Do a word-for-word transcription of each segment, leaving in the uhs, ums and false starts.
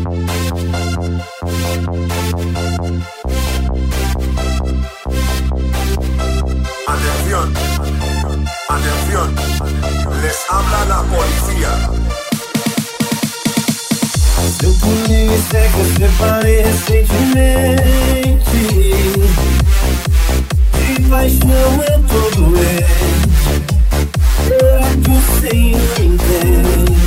Atención, atención, les habla la policía. Seu pulinho seca, eu separei recentemente. De paixão eu tô doente. Será que o Senhor entende?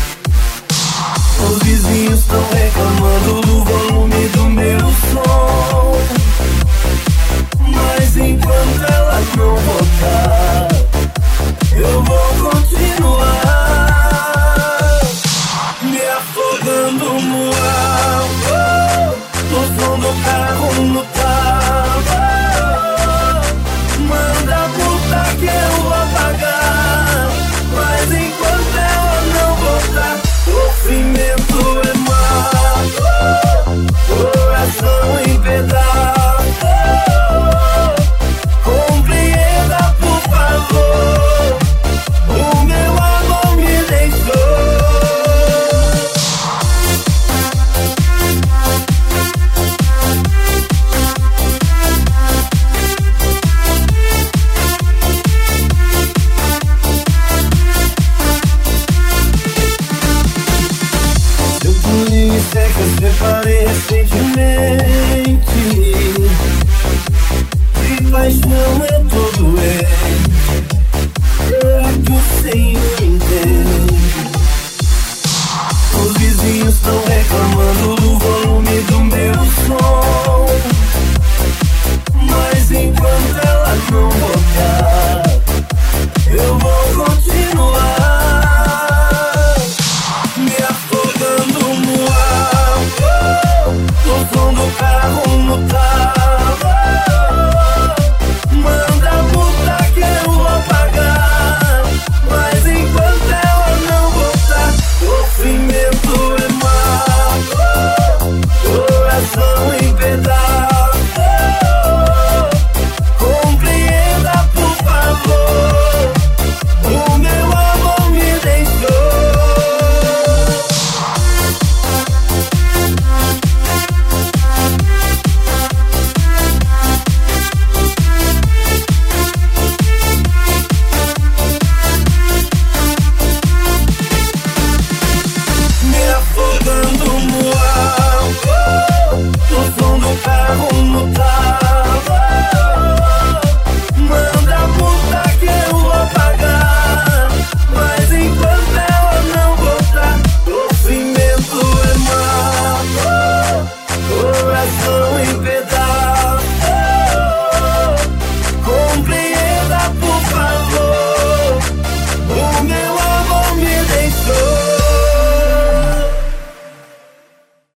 Os vizinhos tão reclamando do volume do meu som, mas enquanto ela não voltar, eu vou continuar me afogando no álcool, no som do carro no talo. Manda puta que eu vou apagar, mas enquanto ela não voltar, sofrimento é mato, coração em pedaços. Compreenda, por favor, o meu amor me deixou. Seu pulinho seca, eu separei recentemente. De paixão eu tô doente. Será que o Senhor entende? Os vizinhos tão reclamando